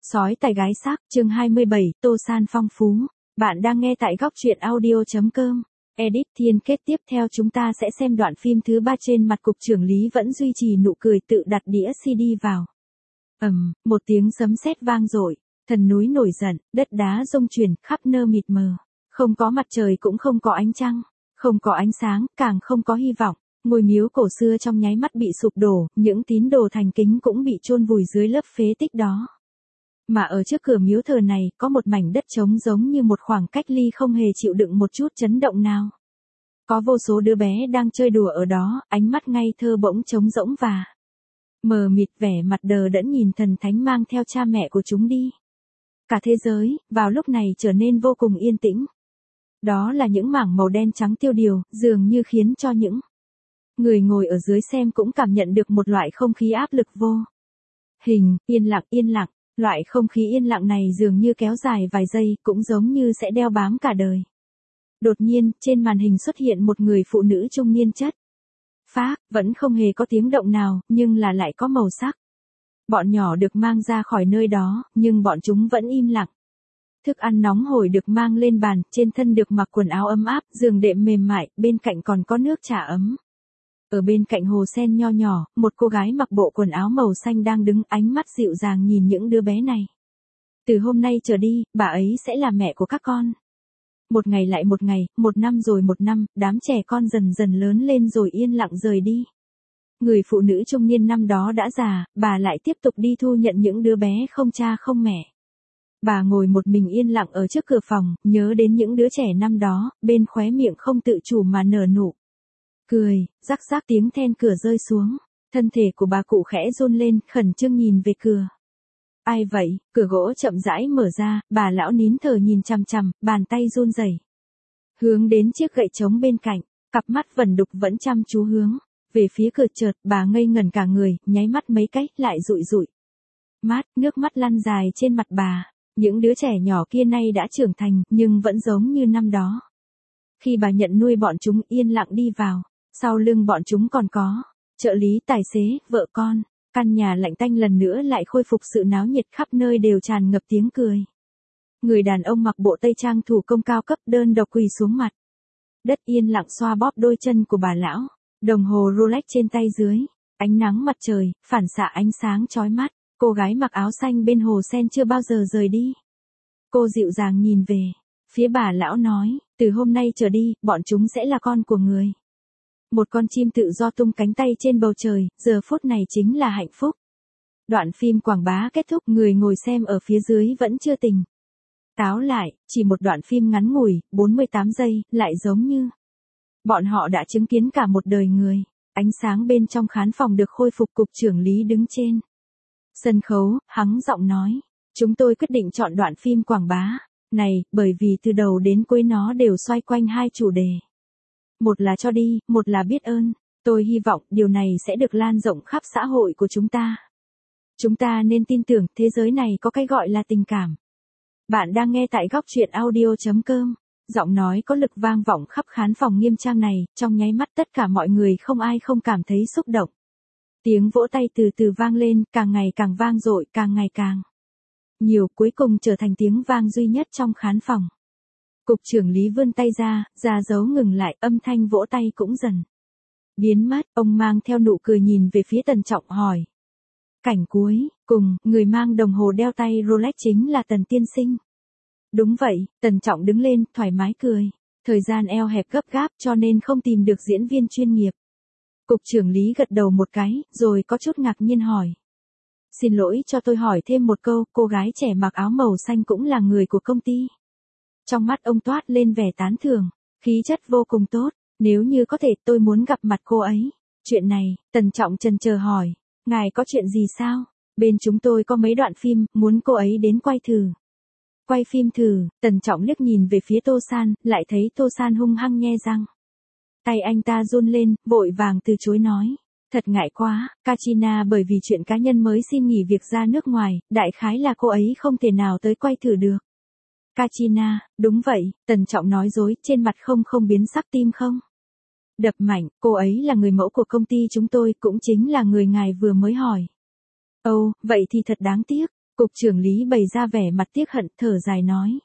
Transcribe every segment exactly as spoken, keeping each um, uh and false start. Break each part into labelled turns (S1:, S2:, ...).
S1: Sói tài gái sắc, chương hai mươi bảy, Tô San phong phú. Bạn đang nghe tại góc truyện audio chấm com. Edit Thiên Kết. Tiếp theo chúng ta sẽ xem đoạn phim thứ ba. Trên mặt cục trưởng Lý vẫn duy trì nụ cười, tự đặt đĩa xê đê vào. Ầm, một tiếng sấm sét vang dội, thần núi nổi giận, đất đá rung chuyển, khắp nơi mịt mờ. Không có mặt trời cũng không có ánh trăng, không có ánh sáng, càng không có hy vọng. Ngôi miếu cổ xưa trong nháy mắt bị sụp đổ, những tín đồ thành kính cũng bị chôn vùi dưới lớp phế tích đó. Mà ở trước cửa miếu thờ này, có một mảnh đất trống giống như một khoảng cách ly không hề chịu đựng một chút chấn động nào. Có vô số đứa bé đang chơi đùa ở đó, ánh mắt ngây thơ bỗng trống rỗng và mờ mịt, vẻ mặt đờ đẫn nhìn thần thánh mang theo cha mẹ của chúng đi. Cả thế giới, vào lúc này trở nên vô cùng yên tĩnh. Đó là những mảng màu đen trắng tiêu điều, dường như khiến cho những người ngồi ở dưới xem cũng cảm nhận được một loại không khí áp lực vô hình, yên lặng yên lặng. Loại không khí yên lặng này dường như kéo dài vài giây, cũng giống như sẽ đeo bám cả đời. Đột nhiên, trên màn hình xuất hiện một người phụ nữ trung niên chất phác, vẫn không hề có tiếng động nào, nhưng là lại có màu sắc. Bọn nhỏ được mang ra khỏi nơi đó, nhưng bọn chúng vẫn im lặng. Thức ăn nóng hổi được mang lên bàn, trên thân được mặc quần áo ấm áp, giường đệm mềm mại, bên cạnh còn có nước trà ấm. Ở bên cạnh hồ sen nho nhỏ, một cô gái mặc bộ quần áo màu xanh đang đứng, ánh mắt dịu dàng nhìn những đứa bé này. Từ hôm nay trở đi, bà ấy sẽ là mẹ của các con. Một ngày lại một ngày, một năm rồi một năm, đám trẻ con dần dần lớn lên rồi yên lặng rời đi. Người phụ nữ trung niên năm đó đã già, bà lại tiếp tục đi thu nhận những đứa bé không cha không mẹ. Bà ngồi một mình yên lặng ở trước cửa phòng, nhớ đến những đứa trẻ năm đó, bên khóe miệng không tự chủ mà nở nụ cười, rắc rắc tiếng then cửa rơi xuống. Thân thể của bà cụ khẽ run lên, khẩn trương nhìn về cửa. Ai vậy? Cửa gỗ chậm rãi mở ra, bà lão nín thở nhìn chằm chằm, bàn tay run rẩy hướng đến chiếc gậy trống bên cạnh, cặp mắt vẩn đục vẫn chăm chú hướng về phía cửa. Chợt bà ngây ngẩn cả người, nháy mắt mấy cái, lại dụi dụi mắt, nước mắt lăn dài trên mặt bà. Những đứa trẻ nhỏ kia nay đã trưởng thành, nhưng vẫn giống như năm đó. Khi bà nhận nuôi bọn chúng, yên lặng đi vào. Sau lưng bọn chúng còn có trợ lý, tài xế, vợ con. Căn nhà lạnh tanh lần nữa lại khôi phục sự náo nhiệt, khắp nơi đều tràn ngập tiếng cười. Người đàn ông mặc bộ tây trang thủ công cao cấp đơn độc quỳ xuống mặt đất, yên lặng xoa bóp đôi chân của bà lão. Đồng hồ Rolex trên tay dưới ánh nắng mặt trời phản xạ ánh sáng chói mắt. Cô gái mặc áo xanh bên hồ sen chưa bao giờ rời đi. Cô dịu dàng nhìn về phía bà lão nói, từ hôm nay trở đi, bọn chúng sẽ là con của người. Một con chim tự do tung cánh tay trên bầu trời, giờ phút này chính là hạnh phúc. Đoạn phim quảng bá kết thúc, người ngồi xem ở phía dưới vẫn chưa tỉnh táo lại, chỉ một đoạn phim ngắn ngủi, bốn mươi tám giây, lại giống như bọn họ đã chứng kiến cả một đời người. Ánh sáng bên trong khán phòng được khôi phục, cục trưởng Lý đứng trên sân khấu, hắng giọng nói, chúng tôi quyết định chọn đoạn phim quảng bá này, bởi vì từ đầu đến cuối nó đều xoay quanh hai chủ đề. Một là cho đi, một là biết ơn. Tôi hy vọng điều này sẽ được lan rộng khắp xã hội của chúng ta. Chúng ta nên tin tưởng thế giới này có cái gọi là tình cảm. Bạn đang nghe tại góc truyện audio chấm com. Giọng nói có lực vang vọng khắp khán phòng nghiêm trang này, trong nháy mắt tất cả mọi người không ai không cảm thấy xúc động. Tiếng vỗ tay từ từ vang lên, càng ngày càng vang dội, càng ngày càng nhiều, cuối cùng trở thành tiếng vang duy nhất trong khán phòng. Cục trưởng Lý vươn tay ra, ra dấu ngừng lại, âm thanh vỗ tay cũng dần biến mất. Ông mang theo nụ cười nhìn về phía Tần Trọng hỏi. Cảnh cuối, cùng, người mang đồng hồ đeo tay Rolex chính là Tần tiên sinh. Đúng vậy, Tần Trọng đứng lên, thoải mái cười. Thời gian eo hẹp gấp gáp cho nên không tìm được diễn viên chuyên nghiệp. Cục trưởng Lý gật đầu một cái, rồi có chút ngạc nhiên hỏi. Xin lỗi cho tôi hỏi thêm một câu, cô gái trẻ mặc áo màu xanh cũng là người của công ty. Trong mắt ông toát lên vẻ tán thưởng, khí chất vô cùng tốt, nếu như có thể tôi muốn gặp mặt cô ấy. Chuyện này, Tần Trọng chần chờ hỏi, ngài có chuyện gì sao? Bên chúng tôi có mấy đoạn phim, muốn cô ấy đến quay thử. Quay phim thử, Tần Trọng liếc nhìn về phía Tô San, lại thấy Tô San hung hăng nhe răng. Tay anh ta run lên, vội vàng từ chối nói. Thật ngại quá, Katrina bởi vì chuyện cá nhân mới xin nghỉ việc ra nước ngoài, đại khái là cô ấy không thể nào tới quay thử được. Katrina, đúng vậy, Tần Trọng nói dối, trên mặt không không biến sắc, tim không đập mạnh, cô ấy là người mẫu của công ty chúng tôi, cũng chính là người ngài vừa mới hỏi. Ồ, vậy thì thật đáng tiếc. Cục trưởng lý bày ra vẻ mặt tiếc hận, thở dài nói.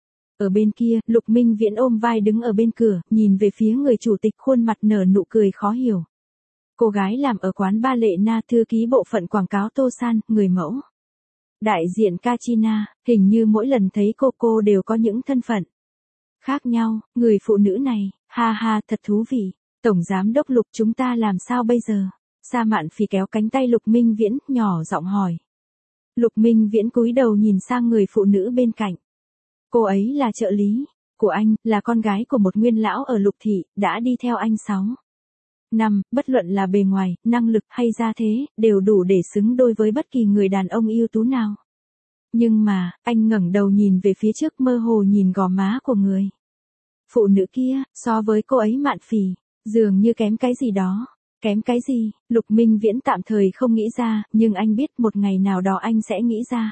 S1: Ở bên kia, Lục Minh Viễn ôm vai đứng ở bên cửa, nhìn về phía người chủ tịch, khuôn mặt nở nụ cười khó hiểu. Cô gái làm ở quán ba Lệ Na, thư ký bộ phận quảng cáo Tô San, người mẫu. Đại diện Kachina, hình như mỗi lần thấy cô cô đều có những thân phận khác nhau, người phụ nữ này, ha ha, thật thú vị. Tổng giám đốc Lục, chúng ta làm sao bây giờ? Sa Mạn Phỉ kéo cánh tay Lục Minh Viễn, nhỏ giọng hỏi. Lục Minh Viễn cúi đầu nhìn sang người phụ nữ bên cạnh. Cô ấy là trợ lý của anh, là con gái của một nguyên lão ở Lục thị, đã đi theo anh sáu năm, bất luận là bề ngoài, năng lực hay gia thế, đều đủ để xứng đôi với bất kỳ người đàn ông ưu tú nào. Nhưng mà, anh ngẩng đầu nhìn về phía trước, mơ hồ nhìn gò má của người phụ nữ kia, so với cô ấy Mạn Phỉ, dường như kém cái gì đó. Kém cái gì? Lục Minh Viễn tạm thời không nghĩ ra, nhưng anh biết một ngày nào đó anh sẽ nghĩ ra.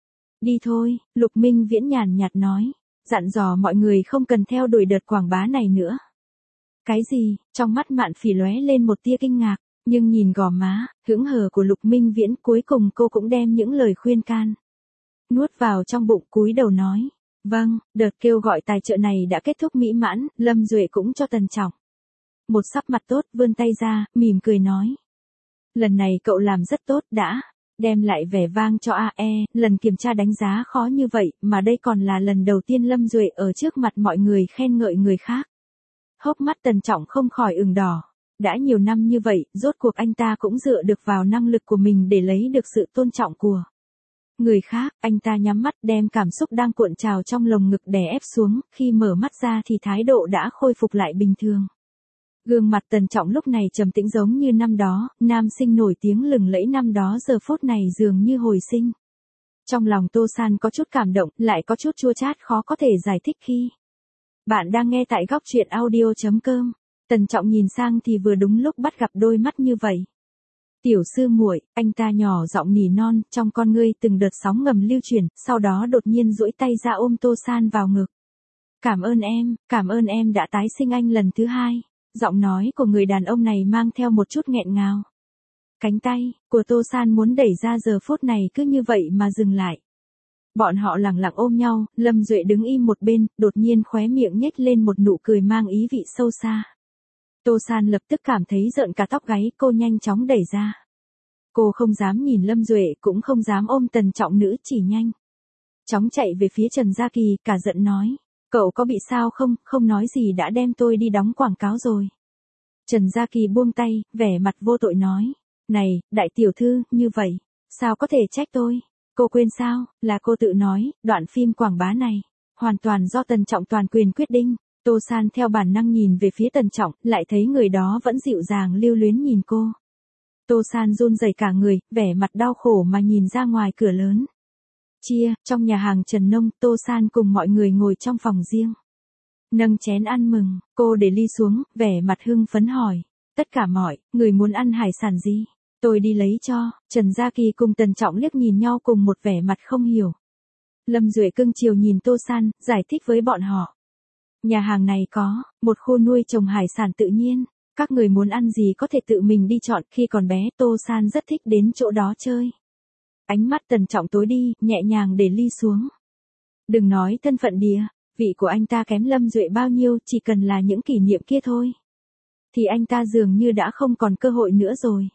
S1: Đi thôi, Lục Minh Viễn nhàn nhạt nói, dặn dò mọi người không cần theo đuổi đợt quảng bá này nữa. Cái gì? Trong mắt Mạn Phỉ lóe lên một tia kinh ngạc, nhưng nhìn gò má, hững hờ của Lục Minh Viễn, cuối cùng cô cũng đem những lời khuyên can nuốt vào trong bụng, cúi đầu nói. Vâng, đợt kêu gọi tài trợ này đã kết thúc mỹ mãn, Lâm Duệ cũng cho Tần Trọng một sắc mặt tốt, vươn tay ra, mỉm cười nói. Lần này cậu làm rất tốt, đã đem lại vẻ vang cho a e, lần kiểm tra đánh giá khó như vậy, mà đây còn là lần đầu tiên Lâm Duệ ở trước mặt mọi người khen ngợi người khác. Hốc mắt Tần Trọng không khỏi ửng đỏ. Đã nhiều năm như vậy, rốt cuộc anh ta cũng dựa được vào năng lực của mình để lấy được sự tôn trọng của người khác. Anh ta nhắm mắt, đem cảm xúc đang cuộn trào trong lồng ngực đè ép xuống, khi mở mắt ra thì thái độ đã khôi phục lại bình thường. Gương mặt Tần Trọng lúc này trầm tĩnh giống như năm đó, nam sinh nổi tiếng lừng lẫy năm đó giờ phút này dường như hồi sinh. Trong lòng Tô San có chút cảm động, lại có chút chua chát khó có thể giải thích khi. Bạn đang nghe tại góc truyện audio chấm com. Tần Trọng nhìn sang thì vừa đúng lúc bắt gặp đôi mắt như vậy. Tiểu sư muội, anh ta nhỏ giọng nỉ non, trong con ngươi từng đợt sóng ngầm lưu chuyển, sau đó đột nhiên duỗi tay ra ôm Tô San vào ngực. Cảm ơn em, cảm ơn em đã tái sinh anh lần thứ hai. Giọng nói của người đàn ông này mang theo một chút nghẹn ngào. Cánh tay của Tô San muốn đẩy ra giờ phút này cứ như vậy mà dừng lại. Bọn họ lặng lặng ôm nhau, Lâm Duệ đứng im một bên, đột nhiên khóe miệng nhếch lên một nụ cười mang ý vị sâu xa. Tô San lập tức cảm thấy rợn cả tóc gáy, cô nhanh chóng đẩy ra. Cô không dám nhìn Lâm Duệ, cũng không dám ôm Tần Trọng nữ, chỉ nhanh chóng chạy về phía Trần Gia Kỳ, cả giận nói. Cậu có bị sao không, không nói gì đã đem tôi đi đóng quảng cáo rồi. Trần Gia Kỳ buông tay, vẻ mặt vô tội nói. Này, đại tiểu thư, như vậy, sao có thể trách tôi? Cô quên sao, là cô tự nói, đoạn phim quảng bá này, hoàn toàn do Tần Trọng toàn quyền quyết định. Tô San theo bản năng nhìn về phía Tần Trọng, lại thấy người đó vẫn dịu dàng lưu luyến nhìn cô. Tô San run rẩy cả người, vẻ mặt đau khổ mà nhìn ra ngoài cửa lớn. Chia, trong nhà hàng Trần Nông, Tô San cùng mọi người ngồi trong phòng riêng. Nâng chén ăn mừng, cô để ly xuống, vẻ mặt hưng phấn hỏi. Tất cả mọi người muốn ăn hải sản gì? Tôi đi lấy cho. Trần Gia Kỳ cùng Tần Trọng liếc nhìn nhau cùng một vẻ mặt không hiểu. Lâm Duệ cưng chiều nhìn Tô San, giải thích với bọn họ. Nhà hàng này có một khu nuôi trồng hải sản tự nhiên. Các người muốn ăn gì có thể tự mình đi chọn. Khi còn bé, Tô San rất thích đến chỗ đó chơi. Ánh mắt Tần Trọng tối đi, nhẹ nhàng để ly xuống. Đừng nói thân phận địa vị của anh ta kém Lâm Duệ bao nhiêu, chỉ cần là những kỷ niệm kia thôi. Thì anh ta dường như đã không còn cơ hội nữa rồi.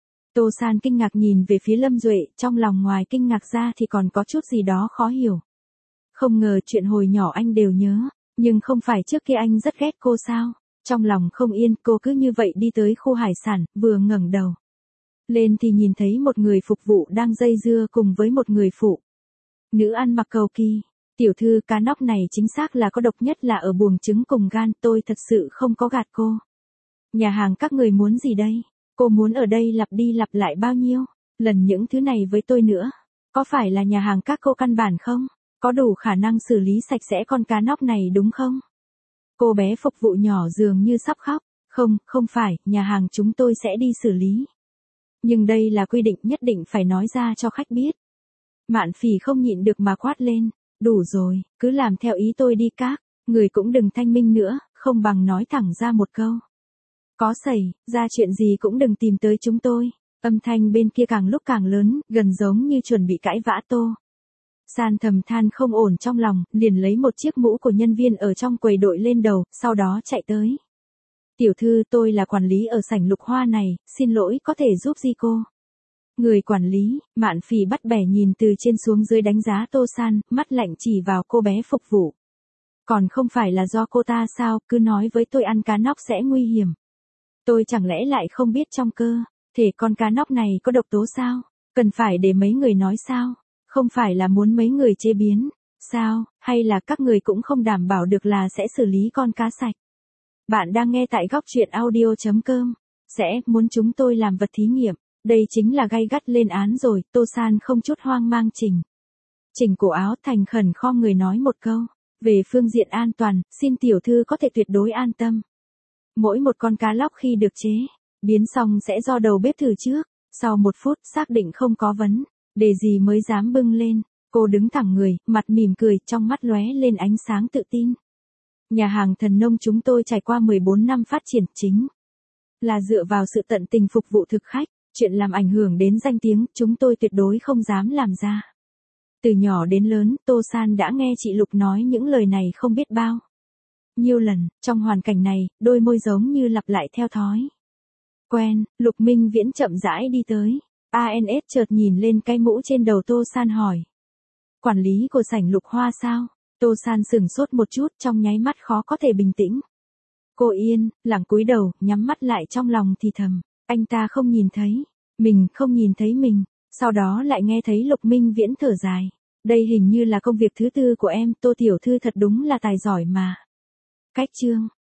S1: Tô San kinh ngạc nhìn về phía Lâm Duệ, trong lòng ngoài kinh ngạc ra thì còn có chút gì đó khó hiểu. Không ngờ chuyện hồi nhỏ anh đều nhớ, nhưng không phải trước kia anh rất ghét cô sao? Trong lòng không yên, cô cứ như vậy đi tới khu hải sản, vừa ngẩng đầu lên thì nhìn thấy một người phục vụ đang dây dưa cùng với một người phụ nữ ăn mặc cầu kỳ. Tiểu thư, cá nóc này chính xác là có độc, nhất là ở buồng trứng cùng gan, tôi thật sự không có gạt cô. Nhà hàng các người muốn gì đây? Cô muốn ở đây lặp đi lặp lại bao nhiêu lần những thứ này với tôi nữa? Có phải là nhà hàng các cô căn bản không? Có đủ khả năng xử lý sạch sẽ con cá nóc này đúng không? Cô bé phục vụ nhỏ dường như sắp khóc. Không, không phải, nhà hàng chúng tôi sẽ đi xử lý. Nhưng đây là quy định, nhất định phải nói ra cho khách biết. Mạn Phỉ không nhịn được mà quát lên. Đủ rồi, cứ làm theo ý tôi đi các. Người cũng đừng thanh minh nữa, không bằng nói thẳng ra một câu. Có xảy ra chuyện gì cũng đừng tìm tới chúng tôi. Âm thanh bên kia càng lúc càng lớn, gần giống như chuẩn bị cãi vã Tô San thầm than không ổn trong lòng, liền lấy một chiếc mũ của nhân viên ở trong quầy đội lên đầu, sau đó chạy tới. Tiểu thư, tôi là quản lý ở sảnh Lục Hoa này, xin lỗi, có thể giúp gì cô? Người quản lý, Mạn Phỉ bắt bẻ nhìn từ trên xuống dưới đánh giá Tô San, mắt lạnh chỉ vào cô bé phục vụ. Còn không phải là do cô ta sao, cứ nói với tôi ăn cá nóc sẽ nguy hiểm. Tôi chẳng lẽ lại không biết trong cơ thể con cá nóc này có độc tố sao? Cần phải để mấy người nói sao? Không phải là muốn mấy người chế biến, sao, hay là các người cũng không đảm bảo được là sẽ xử lý con cá sạch? Bạn đang nghe tại góc truyện audio chấm com. Sẽ muốn chúng tôi làm vật thí nghiệm. Đây chính là gay gắt lên án rồi. Tô San không chút hoang mang chỉnh. Chỉnh cổ áo, thành khẩn khom người nói một câu. Về phương diện an toàn, xin tiểu thư có thể tuyệt đối an tâm. Mỗi một con cá lóc khi được chế biến xong sẽ do đầu bếp thử trước. Sau một phút xác định không có vấn đề gì mới dám bưng lên. Cô đứng thẳng người, mặt mỉm cười, trong mắt lóe lên ánh sáng tự tin. Nhà hàng Thần Nông chúng tôi trải qua mười bốn năm phát triển chính là dựa vào sự tận tình phục vụ thực khách, chuyện làm ảnh hưởng đến danh tiếng, chúng tôi tuyệt đối không dám làm ra. Từ nhỏ đến lớn, Tô San đã nghe chị Lục nói những lời này không biết bao nhiêu lần, trong hoàn cảnh này, đôi môi giống như lặp lại theo thói quen. Lục Minh Viễn chậm rãi đi tới, a en ét chợt nhìn lên cái mũ trên đầu Tô San hỏi. Quản lý của sảnh Lục Hoa sao? Tô San sửng sốt một chút, trong nháy mắt khó có thể bình tĩnh. Cô yên, lặng cúi đầu, nhắm mắt lại, trong lòng thì thầm, anh ta không nhìn thấy, mình không nhìn thấy mình. Sau đó lại nghe thấy Lục Minh Viễn thở dài. Đây hình như là công việc thứ tư của em, Tô tiểu thư thật đúng là tài giỏi mà. Cách chương